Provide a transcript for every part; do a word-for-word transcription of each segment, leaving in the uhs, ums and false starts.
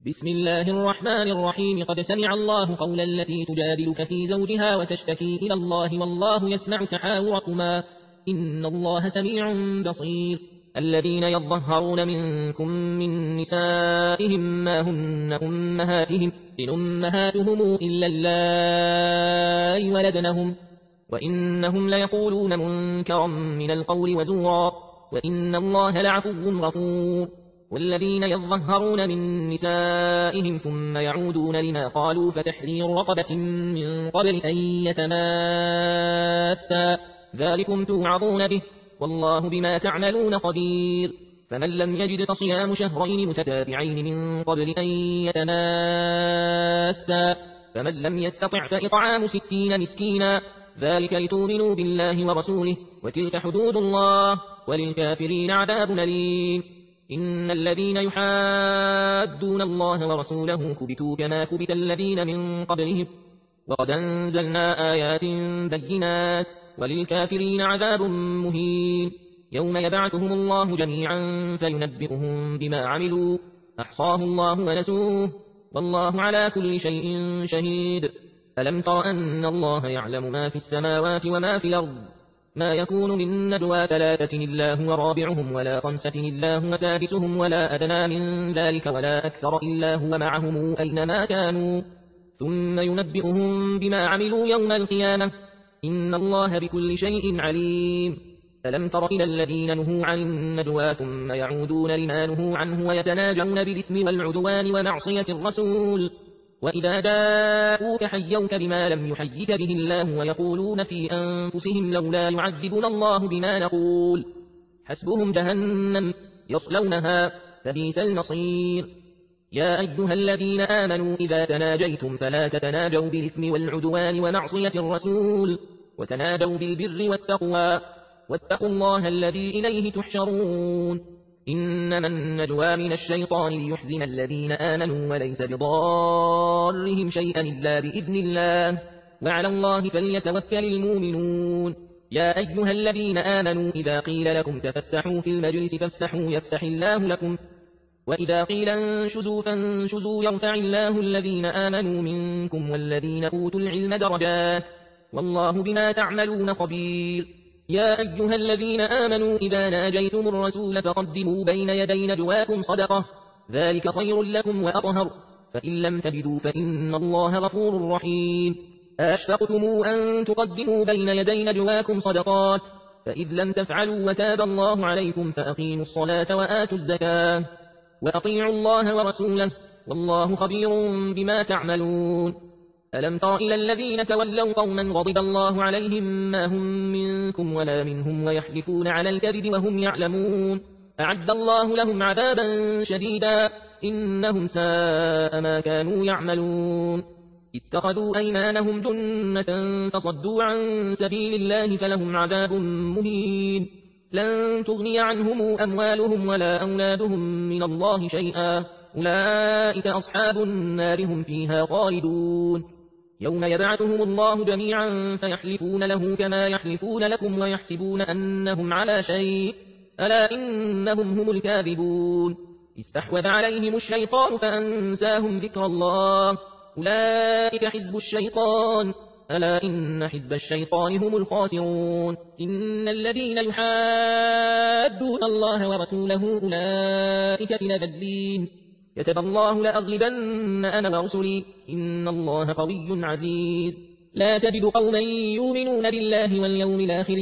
بسم الله الرحمن الرحيم. قد سمع الله قول التي تجادلك في زوجها وتشتكي إلى الله والله يسمع تحاوركما إن الله سميع بصير. الذين يظهرون منكم من نسائهم ما هن أمهاتهم إن أمهاتهم إلا اللائي ولدنهم وإنهم ليقولون منكرا من القول وزورا وإن الله لعفو غفور. والذين يظهرون من نسائهم ثم يعودون لما قالوا فتحرير رقبة من قبل أن يتماسا ذلكم توعظون به والله بما تعملون خبير. فمن لم يجد فصيام شهرين متتابعين من قبل أن يتماسا فمن لم يستطع فإطعام ستين مسكينا ذلك لتؤمنوا بالله ورسوله وتلك حدود الله وللكافرين عذاب أليم. إن الذين يحادون الله ورسوله كبتوا كما كبت الذين من قبلهم وقد أنزلنا آيات بينات وللكافرين عذاب مهين. يوم يبعثهم الله جميعا فينبئهم بما عملوا أحصاه الله ونسوه والله على كل شيء شهيد. ألم تر أن الله يعلم ما في السماوات وما في الأرض ما يكون من نجوى ثلاثة إلا هو رابعهم ولا خمسة إلا هو سادسهم ولا أدنى من ذلك ولا أكثر إلا هو معهم أينما كانوا ثم ينبئهم بما عملوا يوم القيامة إن الله بكل شيء عليم. ألم تر إلى الذين نهوا عن النجوى ثم يعودون لما نهوا عنه ويتناجون بالإثم والعدوان ومعصية الرسول وإذا جاءوك حيوك بما لم يحيك به الله ويقولون في أنفسهم لولا يعذبنا الله بما نقول حسبهم جهنم يصلونها فبئس المصير. يا أيها الذين آمنوا إذا تناجيتم فلا تتناجوا بالإثم والعدوان ومعصية الرسول وتناجوا بالبر والتقوى واتقوا الله الذي إليه تحشرون. إنما النجوى من الشيطان ليحزن الذين آمنوا وليس بضارهم شيئا إلا بإذن الله وعلى الله فليتوكل المؤمنون. يا أيها الذين آمنوا إذا قيل لكم تفسحوا في المجلس فافسحوا يفسح الله لكم وإذا قيل انشزوا فانشزوا يرفع الله الذين آمنوا منكم والذين أوتوا العلم درجات والله بما تعملون خبير. يا أيها الذين آمنوا إذا ناجيتم الرسول فقدموا بين يدي نجواكم صدقة ذلك خير لكم وأطهر فإن لم تجدوا فإن الله غفور رحيم. أشفقتم أن تقدموا بين يدي نجواكم صدقات فإذ لم تفعلوا وتاب الله عليكم فأقيموا الصلاة وآتوا الزكاة وأطيعوا الله ورسوله والله خبير بما تعملون. ألم تر إلى الذين تولوا قوما غضب الله عليهم ما هم منكم ولا منهم ويحلفون على الكذب وهم يعلمون أعد الله لهم عذابا شديدا إنهم ساء ما كانوا يعملون. اتخذوا أيمانهم جنة فصدوا عن سبيل الله فلهم عذاب مهين. لن تغني عنهم أموالهم ولا أولادهم من الله شيئا أولئك أصحاب النار هم فيها خالدون. يوم يبعثهم الله جميعا فيحلفون له كما يحلفون لكم ويحسبون أنهم على شيء ألا إنهم هم الكاذبون. استحوذ عليهم الشيطان فأنساهم ذكر الله أولئك حزب الشيطان ألا إن حزب الشيطان هم الخاسرون. إن الذين يحادون الله ورسوله أولئك في الأذلين كتب الله لأغلبن أنا ورسلي إن الله قوي عزيز. لا تجد قوما يؤمنون بالله واليوم الآخر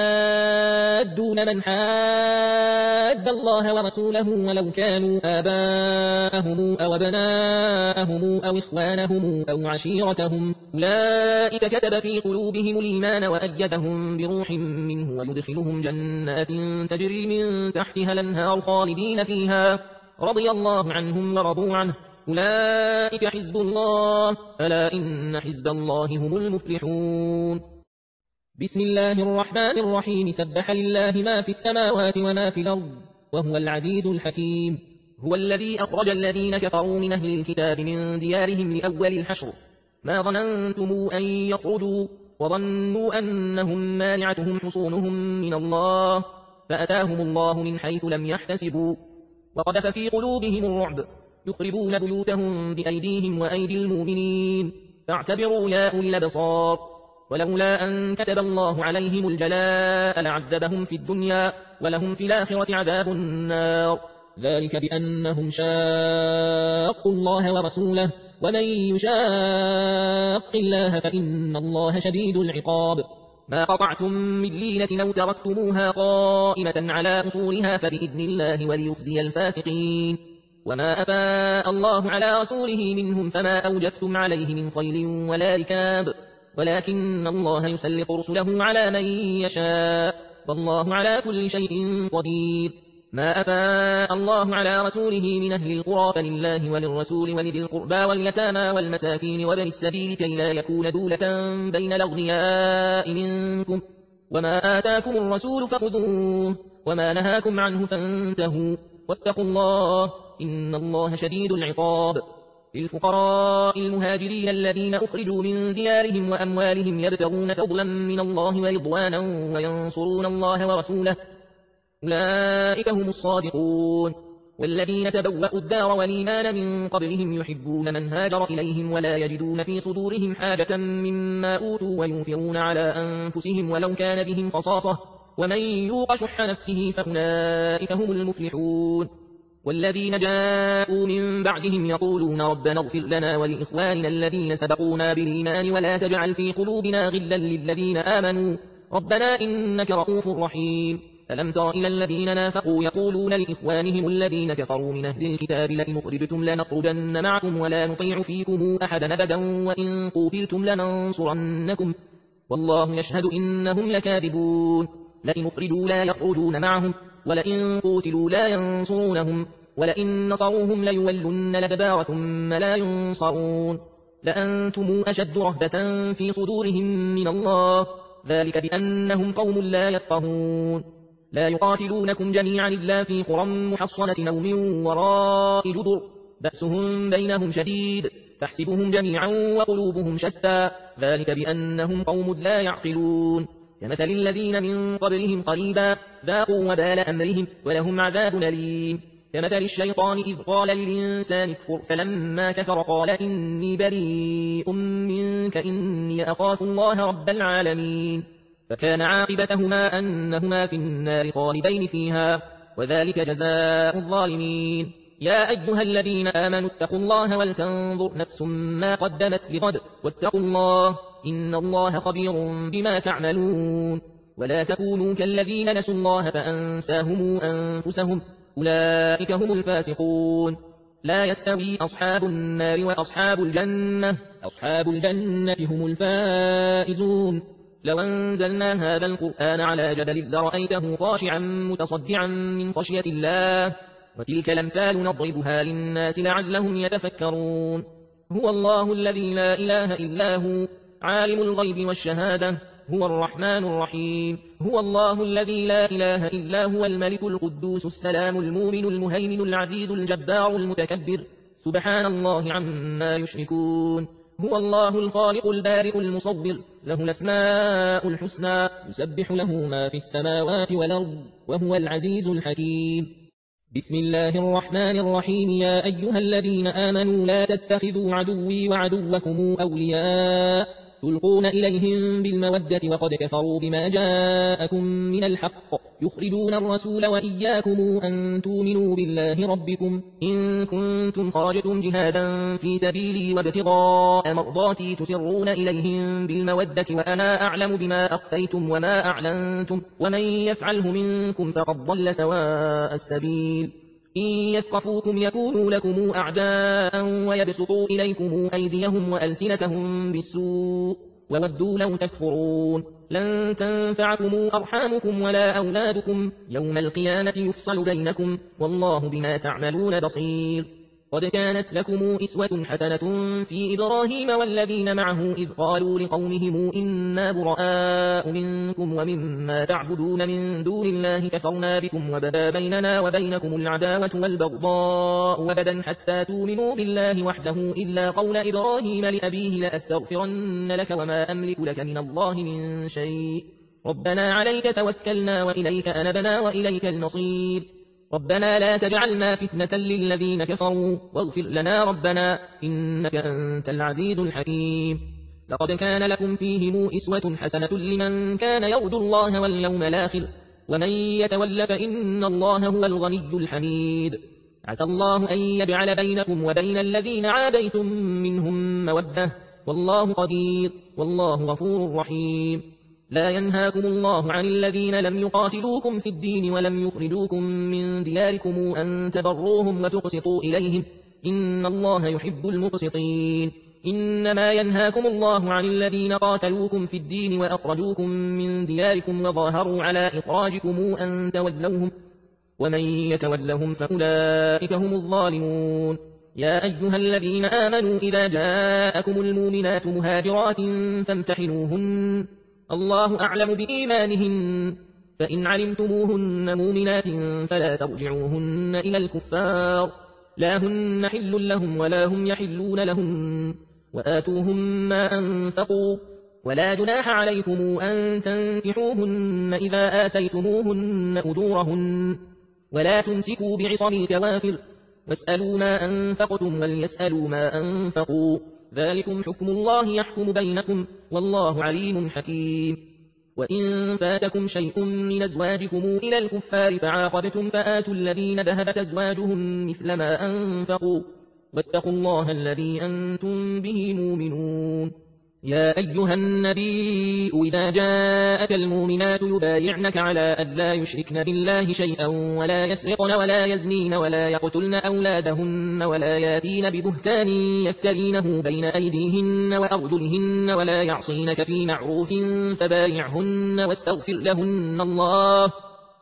يوادون من حاد الله ورسوله ولو كانوا آباءهم أو أبناءهم أو إخوانهم أو عشيرتهم أولئك كتب في قلوبهم الإيمان وأيدهم بروح منه ويدخلهم جنات تجري من تحتها الأنهار خالدين فيها رضي الله عنهم ورضوا عنه أولئك حزب الله ألا إن حزب الله هم المفلحون. بسم الله الرحمن الرحيم. سبح لله ما في السماوات وما في الأرض وهو العزيز الحكيم. هو الذي أخرج الذين كفروا من أهل الكتاب من ديارهم لأول الحشر ما ظننتم أن يخرجوا وظنوا أنهم مانعتهم حصونهم من الله فأتاهم الله من حيث لم يحتسبوا وقذف في قلوبهم الرعب يخربون بيوتهم بأيديهم وأيدي المؤمنين فاعتبروا يا أولي الأبصار ولولا أن كتب الله عليهم الجلاء لعذبهم في الدنيا ولهم في الآخرة عذاب النار ذلك بأنهم شاقوا الله ورسوله ومن يشاق الله فإن الله شديد العقاب ما قطعتم من لينة أو تركتموها قائمة على أصولها فبإذن الله وليخزي الفاسقين وما أفاء الله على رسوله منهم فما أوجفتم عليه من خيل ولا ركاب ولكن الله يسلط رسله على من يشاء والله على كل شيء قدير ما أفاء الله على رسوله من أهل القرى فلله وللرسول ولذي القربى واليتامى والمساكين وابن السبيل كي لا يكون دولة بين الأغنياء منكم وما آتاكم الرسول فخذوه وما نهاكم عنه فانتهوا واتقوا الله إن الله شديد العقاب للفقراء المهاجرين الذين أخرجوا من ديارهم وأموالهم يبتغون فضلا من الله ورضوانا وينصرون الله ورسوله أولئك هم الصادقون والذين تبوأوا الدار والإيمان من قبلهم يحبون من هاجر إليهم ولا يجدون في صدورهم حاجة مما أوتوا ويؤثرون على أنفسهم ولو كان بهم خصاصة ومن يوق شح نفسه فأولئك هم المفلحون والذين جاءوا من بعدهم يقولون ربنا اغفر لنا ولإخواننا الذين سبقونا بالإيمان ولا تجعل في قلوبنا غلا للذين آمنوا ربنا إنك رؤوف رحيم ألم تر إلى الذين نافقوا يقولون لإخوانهم الذين كفروا من أهل الكتاب لئن أخرجتم لنخرجن معكم ولا نطيع فيكم أحدا أبدا وإن قوتلتم لننصرنكم والله يشهد إنهم لكاذبون لئن أخرجوا لا يخرجون معهم ولئن قوتلوا لا ينصرونهم ولئن نصروهم ليولن الأدبار ثم لا ينصرون لأنتم أشد رهبة في صدورهم من الله ذلك بأنهم قوم لا يفقهون لا يقاتلونكم جميعا إلا في قرى محصنة أو من وراء جدر بأسهم بينهم شديد تحسبهم جميعا وقلوبهم شتى ذلك بأنهم قوم لا يعقلون كمثل الذين من قبلهم قريبا ذاقوا وبال أمرهم ولهم عذاب أليم كمثل الشيطان إذ قال للإنسان اكفر فلما كفر قال إني بريء منك إني أخاف الله رب العالمين فكان عاقبتهما أنهما في النار خالدين فيها وذلك جزاء الظالمين يا أيها الذين آمنوا اتقوا الله ولتنظر نفس ما قدمت لغد واتقوا الله إن الله خبير بما تعملون ولا تكونوا كالذين نسوا الله فأنساهم أنفسهم أولئك هم الفاسقون لا يستوي أصحاب النار وأصحاب الجنة أصحاب الجنة هم الفائزون لو أنزلنا هذا القرآن على جبل لرأيته خاشعا متصدعا من خشية الله وتلك الأمثال نضربها للناس لعلهم يتفكرون هو الله الذي لا إله إلا هو عالم الغيب والشهادة هو الرحمن الرحيم هو الله الذي لا إله إلا هو الملك القدوس السلام المؤمن المهيمن العزيز الجبار المتكبر سبحان الله عما يشركون هو الله الخالق البارئ المصور له الأسماء الحسنى يسبح له ما في السماوات والأرض وهو العزيز الحكيم بسم الله الرحمن الرحيم يا أيها الذين آمنوا لا تتخذوا عدوي وعدوكم أولياء تلقون إليهم بالمودة وقد كفروا بما جاءكم من الحق يخرجون الرسول وإياكم أن تؤمنوا بالله ربكم إن كنتم خرجتم جهادا في سبيلي وابتغاء مرضاتي تسرون إليهم بالمودة وأنا أعلم بما أخفيتم وما أعلنتم ومن يفعله منكم فقد ضل سواء السبيل إن يثقفوكم يكونوا لكم أعداء ويبسطوا إليكم أيديهم وألسنتهم بالسوء وودوا لو تكفرون لن تنفعكم أرحامكم ولا أولادكم يوم القيامة يفصل بينكم والله بما تعملون بصير قد كانت لكم إسوة حسنة في إبراهيم والذين معه إذ قالوا لقومهم إنا براء منكم ومما تعبدون من دون الله كفرنا بكم وبدا بيننا وبينكم العداوة والبغضاء أبدا حتى تؤمنوا بالله وحده إلا قول إبراهيم لأبيه لأستغفرن لك وما أملك لك من الله من شيء ربنا عليك توكلنا وإليك أنبنا وإليك المصير ربنا لا تجعلنا فتنة للذين كفروا واغفر لنا ربنا إنك أنت العزيز الحكيم. لقد كان لكم فيهم أسوة حسنة لمن كان يرجو الله واليوم الآخر ومن يتول فإن الله هو الغني الحميد. عسى الله أن يجعل بينكم وبين الذين عاديتم منهم مودة والله قدير والله غفور رحيم. لا ينهاكم الله عن الذين لم يقاتلوكم في الدين ولم يخرجوكم من دياركم أن تبروهم وتقسطوا إليهم إن الله يحب المقسطين. إنما ينهاكم الله عن الذين قاتلوكم في الدين وأخرجوكم من دياركم وظاهروا على إخراجكم أن تولوهم ومن يتولهم فأولئك هم الظالمون. يا أيها الذين آمنوا إذا جاءكم المؤمنات مهاجرات فامتحنوهن الله أعلم بإيمانهن فإن علمتموهن مؤمنات فلا ترجعوهن إلى الكفار لا هن حل لهم ولا هم يحلون لهم وآتوهم ما أنفقوا ولا جناح عليكم أن تنكحوهن إذا آتيتموهن أجورهن ولا تمسكوا بعصم الكوافر واسألوا ما أنفقتم وليسألوا ما أنفقوا ذلكم حكم الله يحكم بينكم والله عليم حكيم. وإن فاتكم شيء من أزواجكم إلى الكفار فعاقبتم فآتوا الذين ذهبت أزواجهم مثل ما أنفقوا واتقوا الله الذي أنتم به مؤمنون. يا أيها النبي إذا جاءك المؤمنات يبايعنك على ألا يشركن بالله شيئا ولا يسرقن ولا يزنين ولا يقتلن أولادهن ولا ياتين ببهتان يفترينه بين أيديهن وأرجلهن ولا يعصينك في معروف فبايعهن واستغفر لهن الله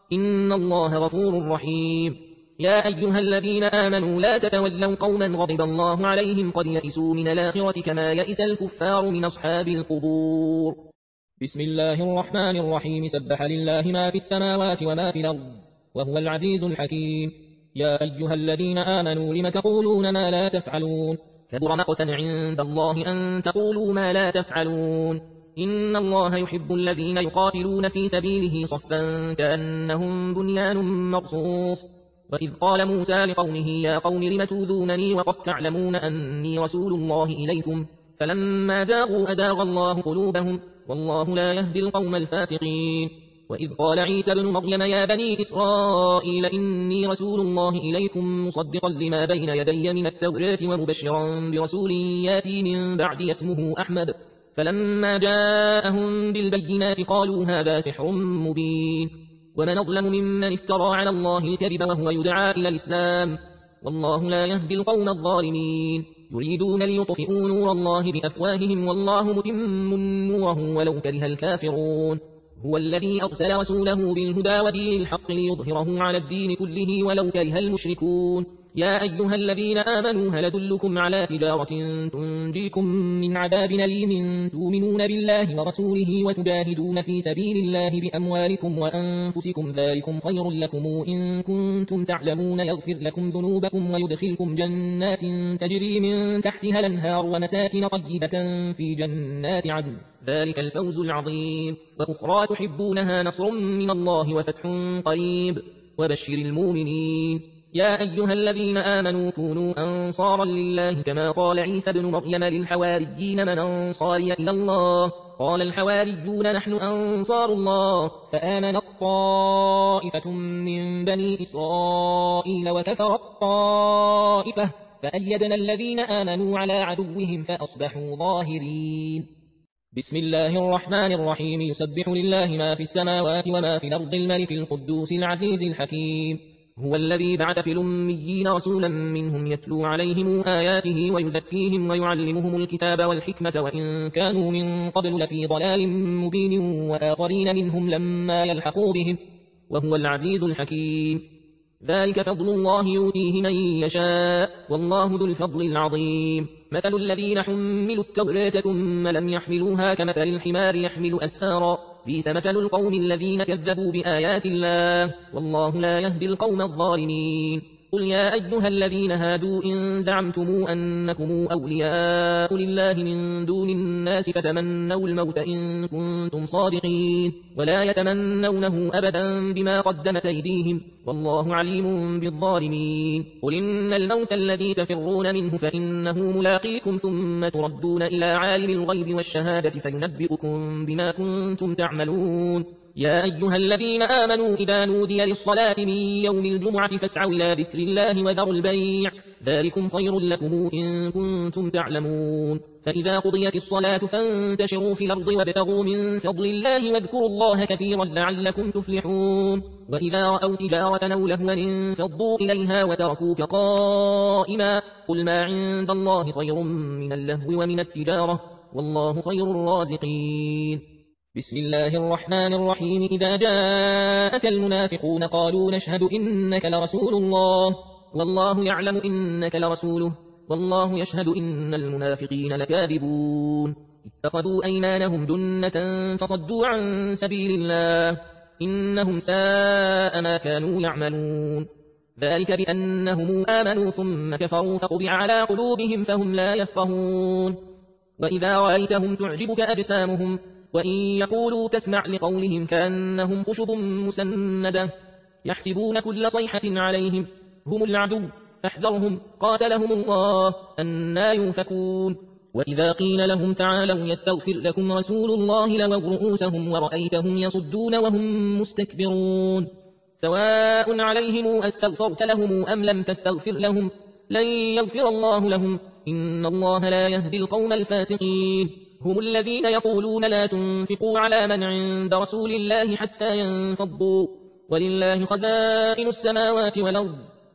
إن الله غفور رحيم. يا أيها الذين آمنوا لا تتولوا قوما غضب الله عليهم قد يئسوا من الآخرة كما يئس الكفار من أصحاب القبور. بسم الله الرحمن الرحيم. سبح لله ما في السماوات وما في الأرض وهو العزيز الحكيم. يا أيها الذين آمنوا لم تقولون ما لا تفعلون كبر مقتا عند الله أن تقولوا ما لا تفعلون إن الله يحب الذين يقاتلون في سبيله صفا كأنهم بنيان مرصوص. وإذ قال موسى لقومه يا قوم لم تؤذونني وقد تعلمون أني رسول الله إليكم فلما زاغوا أزاغ الله قلوبهم والله لا يهدي القوم الفاسقين. وإذ قال عيسى ابن مريم يا بني إسرائيل إني رسول الله إليكم مصدقا لما بين يدي من التوراة ومبشرا برسول ياتي من بعد اسمه أحمد فلما جاءهم بالبينات قالوا هذا سحر مبين ومن أظلم ممن افترى على الله الكذب وهو يدعى إلى الإسلام والله لا يهدي القوم الظالمين. يريدون ليطفئوا نور الله بأفواههم والله متم نوره ولو كره الكافرون. هو الذي أرسل رسوله بالهدى ودين الحق ليظهره على الدين كله ولو كره المشركون. يا أيها الذين آمنوا هل أدلكم على تجارة تنجيكم من عذاب أليم تؤمنون بالله ورسوله وتجاهدون في سبيل الله بأموالكم وأنفسكم ذلكم خير لكم إن كنتم تعلمون يغفر لكم ذنوبكم ويدخلكم جنات تجري من تحتها الأنهار ومساكن طيبة في جنات عدن ذلك الفوز العظيم. وأخرى تحبونها نصر من الله وفتح قريب وبشر المؤمنين. يا أيها الذين آمنوا كونوا أنصارا لله كما قال عيسى ابن مريم للحواريين من أنصاري إلى الله قال الحواريون نحن أنصار الله فآمنت طائفة من بني إسرائيل وكفرت طائفة فأيدنا الذين آمنوا على عدوهم فأصبحوا ظاهرين. بسم الله الرحمن الرحيم. يسبح لله ما في السماوات وما في الأرض الملك القدوس العزيز الحكيم. هو الذي بعث في الأميين رسولا منهم يتلو عليهم آياته ويزكيهم ويعلمهم الكتاب والحكمة وإن كانوا من قبل لفي ضلال مبين وآخرين منهم لما يلحقوا بهم وهو العزيز الحكيم. ذلك فضل الله يؤتيه من يشاء والله ذو الفضل العظيم. مثل الذين حملوا التوراة ثم لم يحملوها كمثل الحمار يحمل أسفارا بئس مثل القوم الذين كذبوا بآيات الله والله لا يهدي القوم الظالمين. قل يا أيها الذين هادوا إن زعمتم أنكم أولياء لله من دون الناس فتمنوا الموت إن كنتم صادقين ولا يتمنونه أبدا بما قدمت أيديهم والله عليم بالظالمين. قل إن الموت الذي تفرون منه فإنه ملاقيكم ثم تردون إلى عالم الغيب والشهادة فينبئكم بما كنتم تعملون. يا أيها الذين آمنوا إذا نودي للصلاة من يوم الجمعة فاسعوا إلى ذكر الله وذروا البيع ذلكم خير لكم إن كنتم تعلمون. فإذا قضيت الصلاة فانتشروا في الأرض وابتغوا من فضل الله واذكروا الله كثيرا لعلكم تفلحون. وإذا رأوا تجارة أو لهوا انفضوا إليها وتركوك قائما قل ما عند الله خير من اللهو ومن التجارة والله خير الرازقين. بسم الله الرحمن الرحيم. إذا جاءك المنافقون قالوا نشهد إنك لرسول الله والله يعلم إنك لرسوله والله يشهد إن المنافقين لكاذبون. اتخذوا أيمانهم جنة فصدوا عن سبيل الله إنهم ساء ما كانوا يعملون. ذلك بأنهم آمنوا ثم كفروا فطبع على قلوبهم فهم لا يفقهون. وإذا رأيتهم تعجبك أجسامهم وإن يقولوا تسمع لقولهم كأنهم خشب مسندة يحسبون كل صيحة عليهم هم العدو فاحذرهم قاتلهم الله أنى يؤفكون. وإذا قيل لهم تعالوا يستغفر لكم رسول الله لووا رؤوسهم ورأيتهم يصدون وهم مستكبرون. سواء عليهم أستغفرت لهم أم لم تستغفر لهم لن يغفر الله لهم إن الله لا يهدي القوم الفاسقين. هم الذين يقولون لا تنفقوا على من عند رسول الله حتى ينفضوا ولله خزائن السماوات والأرض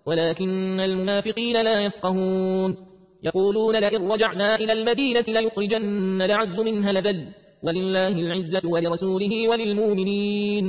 ولكن المنافقين لا يفقهون. يقولون لئن رجعنا إلى المدينة ليخرجن الأعز منها الأذل ولله العزة ولرسوله وللمؤمنين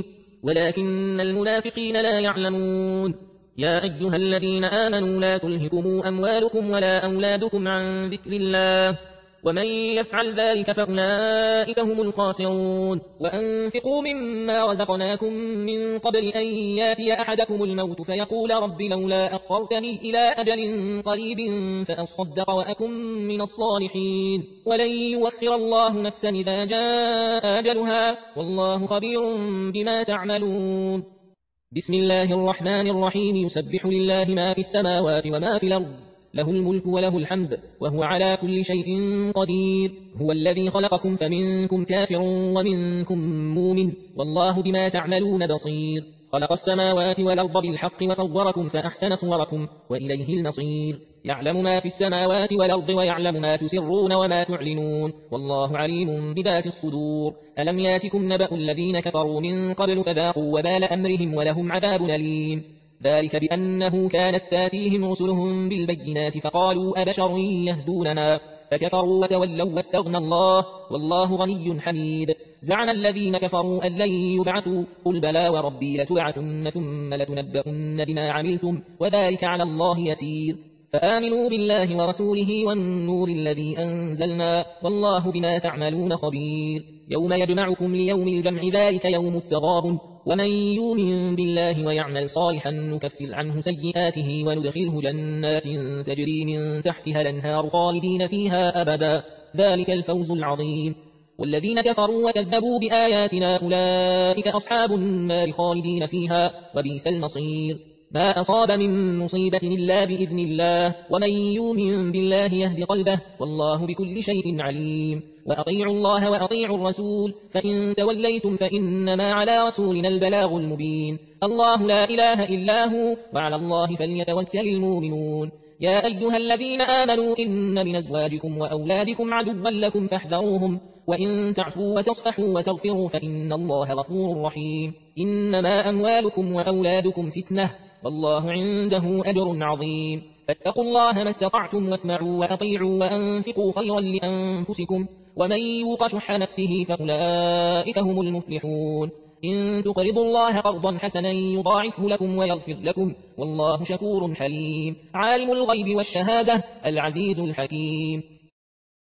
ولكن المنافقين لا يعلمون. يا أيها الذين آمنوا لا تلهكم أموالكم ولا أولادكم عن ذكر الله ومن يفعل ذلك فأولئك هم الخاسرون. وأنفقوا مما رزقناكم من قبل أن ياتي أحدكم الموت فيقول رب لولا أخرتني إلى أجل قريب فأصدق وأكن من الصالحين ولن يؤخر الله نفسا إذا جاء أجلها والله خبير بما تعملون. بسم الله الرحمن الرحيم. يسبح لله ما في السماوات وما في الأرض له الملك وله الحمد وهو على كل شيء قدير. هو الذي خلقكم فمنكم كافر ومنكم مؤمن والله بما تعملون بصير. خلق السماوات والأرض بالحق وصوركم فأحسن صوركم وإليه المصير. يعلم ما في السماوات والأرض ويعلم ما تسرون وما تعلنون والله عليم بذات الصدور. ألم ياتكم نبأ الذين كفروا من قبل فذاقوا وبال أمرهم ولهم عذاب أليم. ذلك بأنه كانت تاتيهم رسلهم بالبينات فقالوا أبشر يهدوننا فكفروا وتولوا واستغنى الله والله غني حميد. زعم الذين كفروا أن لن يبعثوا قل بلى وربي لتبعثن ثم لتنبؤن بما عملتم وذلك على الله يسير. فآمنوا بالله ورسوله والنور الذي أنزلنا والله بما تعملون خبير. يوم يجمعكم ليوم الجمع ذلك يوم التغابن ومن يؤمن بالله ويعمل صالحا نكفر عنه سيئاته وندخله جنات تجري من تحتها الأنهار خالدين فيها أبدا ذلك الفوز العظيم. والذين كفروا وكذبوا بآياتنا أولئك أصحاب النار خالدين فيها وبئس المصير. ما أصاب من مصيبة إلا بإذن الله ومن يؤمن بالله يهد قلبه والله بكل شيء عليم. وأطيعوا الله وأطيعوا الرسول فإن توليتم فإنما على رسولنا البلاغ المبين. الله لا إله إلا هو وعلى الله فليتوكل المؤمنون. يا أيها الذين آمنوا إن من أزواجكم وأولادكم عدوا لكم فاحذروهم وإن تعفوا وتصفحوا وتغفروا فإن الله غفور رحيم. إنما أموالكم وأولادكم فتنة والله عنده أجر عظيم. فاتقوا الله ما استطعتم واسمعوا وأطيعوا وأنفقوا خيرا لأنفسكم ومن يوق شح نفسه فأولئك هم المفلحون. إن تقرضوا الله قرضا حسنا يضاعفه لكم ويغفر لكم والله شكور حليم. عالم الغيب والشهادة العزيز الحكيم.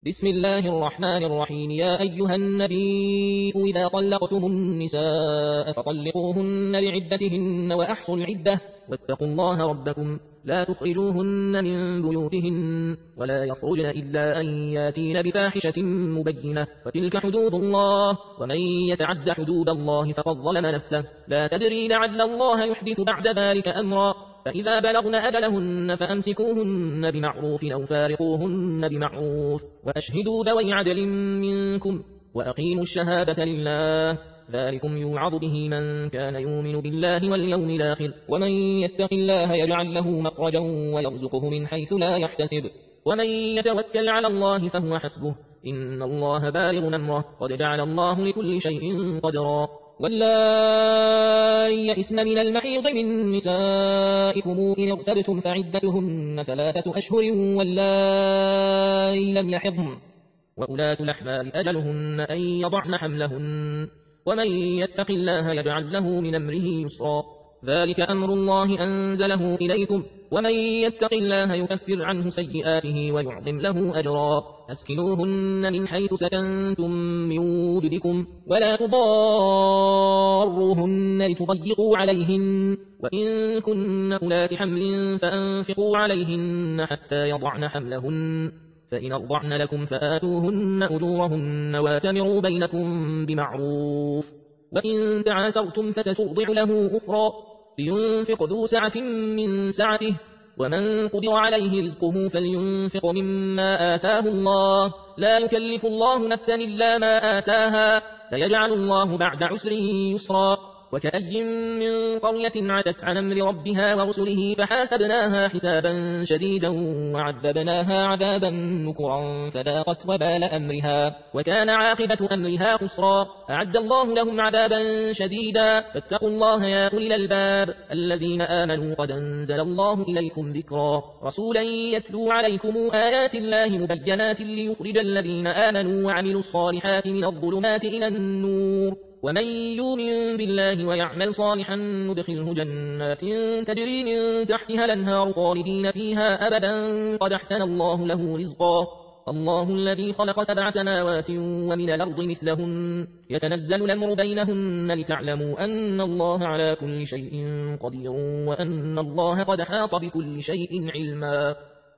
بسم الله الرحمن الرحيم. يا أيها النبي إذا طلقتم النساء فطلقوهن لعدتهن وأحصوا العدة واتقوا الله ربكم لا تخرجوهن من بيوتهن ولا يخرجن إلا أن ياتين بفاحشة مبينة وتلك حدود الله ومن يتعد حدود الله فقد ظلم نفسه لا تدري لعل الله يحدث بعد ذلك أمرا فإذا بلغن أجلهن فأمسكوهن بمعروف أو فارقوهن بمعروف وأشهدوا ذوي عدل منكم وأقيموا الشهادة لله ذلكم يوعظ به من كان يؤمن بالله واليوم الآخر ومن يتق الله يجعل له مخرجا ويرزقه من حيث لا يحتسب ومن يتوكل على الله فهو حسبه إن الله بالغ أمره قد جعل الله لكل شيء قدرا واللائي يئسن من المحيض من نسائكم إن ارتبتم فعدتهن ثلاثة أشهر واللائي لم يحضن وأولاة الأحمال أجلهن أن يضعن حملهن ومن يتق الله يجعل له من أمره يسرا ذلك أمر الله أنزله إليكم ومن يتق الله يكفر عنه سيئاته ويعظم له أجرا أسكنوهن من حيث سكنتم من وجدكم ولا تضاروهن لتضيقوا عليهن وإن كن أولات حمل فأنفقوا عليهن حتى يضعن حملهن فإن أرضعن لكم فآتوهن أجورهن واتمروا بينكم بمعروف وإن تعاسرتم فسترضع له أخرى لينفق ذو سعة من سعته ومن قدر عليه رزقه فلينفق مما آتاه الله لا يكلف الله نفسا إلا ما آتاها سيجعل الله بعد عسر يسرا وكأي من قرية عتت عن أمر ربها ورسله فحاسبناها حسابا شديدا وعذبناها عذابا نكرا فذاقت وبال أمرها وكان عاقبة أمرها خسرا أعد الله لهم عذابا شديدا فاتقوا الله يا أولي الألباب الذين آمنوا قد أنزل الله إليكم ذكرا رسولا يتلو عليكم آيات الله مبينات ليخرج الذين آمنوا وعملوا الصالحات من الظلمات إلى النور ومن يؤمن بالله ويعمل صالحا ندخله جنات تجري من تحتها الأنهار خالدين فيها أبدا قد أحسن الله له رزقا الله الذي خلق سبع سماوات ومن الأرض مثلهن يتنزل الأمر بينهن لتعلموا أن الله على كل شيء قدير وأن الله قد حاط بكل شيء علما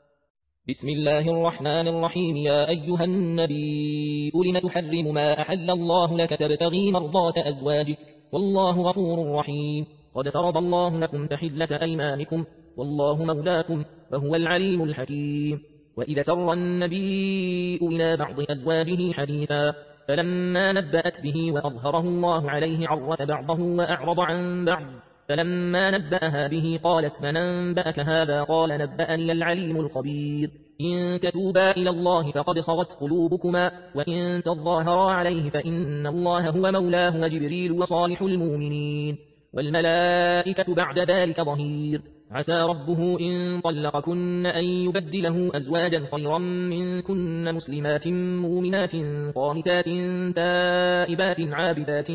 بسم الله الرحمن الرحيم. يا أيها النبي لم تحرم ما أحل الله لك تبتغي مرضات أزواجك والله غفور رحيم قد فرض الله لكم تحلة أيمانكم والله مولاكم وهو العليم الحكيم وإذا سر النبي إلى بعض أزواجه حديثا فلما نبأت به وأظهره الله عليه عرف بعضه وأعرض عن بعض فلما نبأها به قالت من أنبأك هذا قال نبأني العليم الخبير إن تتوبا إلى الله فقد صغت قلوبكما وإن تظاهرا عليه فإن الله هو مولاه وجبريل وصالح المؤمنين والملائكة بعد ذلك ظهير عسى ربه إن طلقكن أن يبدله أزواجا خيرا منكن مسلمات مؤمنات قانتات تائبات عابدات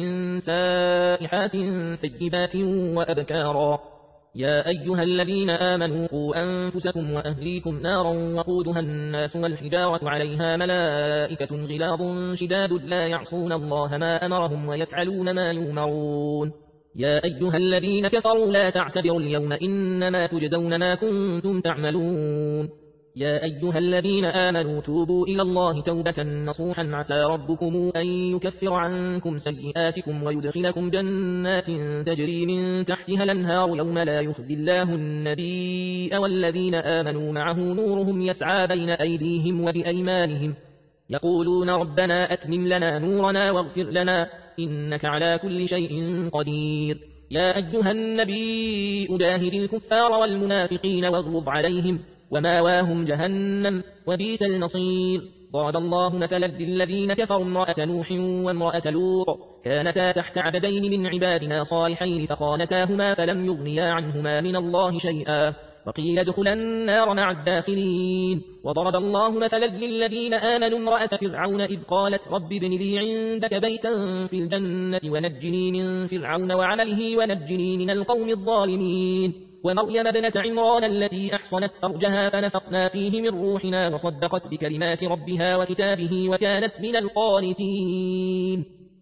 سائحات ثيبات وأبكارا يا أيها الذين آمنوا قوا أنفسكم وأهليكم نارا وقودها الناس والحجارة عليها ملائكة غلاظ شداد لا يعصون الله ما أمرهم ويفعلون ما يؤمرون يا أيها الذين كفروا لا تعتبروا اليوم إنما تجزون ما كنتم تعملون يا أيها الذين آمنوا توبوا إلى الله توبة نصوحا عسى ربكم أن يكفر عنكم سيئاتكم ويدخلكم جنات تجري من تحتها الأنهار يوم لا يخزي الله النبي والذين آمنوا معه نورهم يسعى بين أيديهم وبأيمانهم يقولون ربنا أتمم لنا نورنا واغفر لنا إنك على كل شيء قدير يا أيها النبي أجاهد الكفار والمنافقين واغلظ عليهم وماواهم جهنم وبئس المصير ضرب الله مثلا للذين كفروا امرأة نوح وامرأة لوط كانتا تحت عبدين من عبادنا صالحين فخانتاهما فلم يغنيا عنهما من الله شيئا وقيل ادخلا النار مع الداخلين وضرب الله مثلا للذين آمنوا امرأة فرعون إذ قالت رب ابن لي عندك بيتا في الجنة ونجني من فرعون وعمله ونجني من القوم الظالمين ومريم ابنة عمران التي أحصنت فرجها فنفخنا فيه من روحنا وصدقت بكلمات ربها وكتابه وكانت من القانتين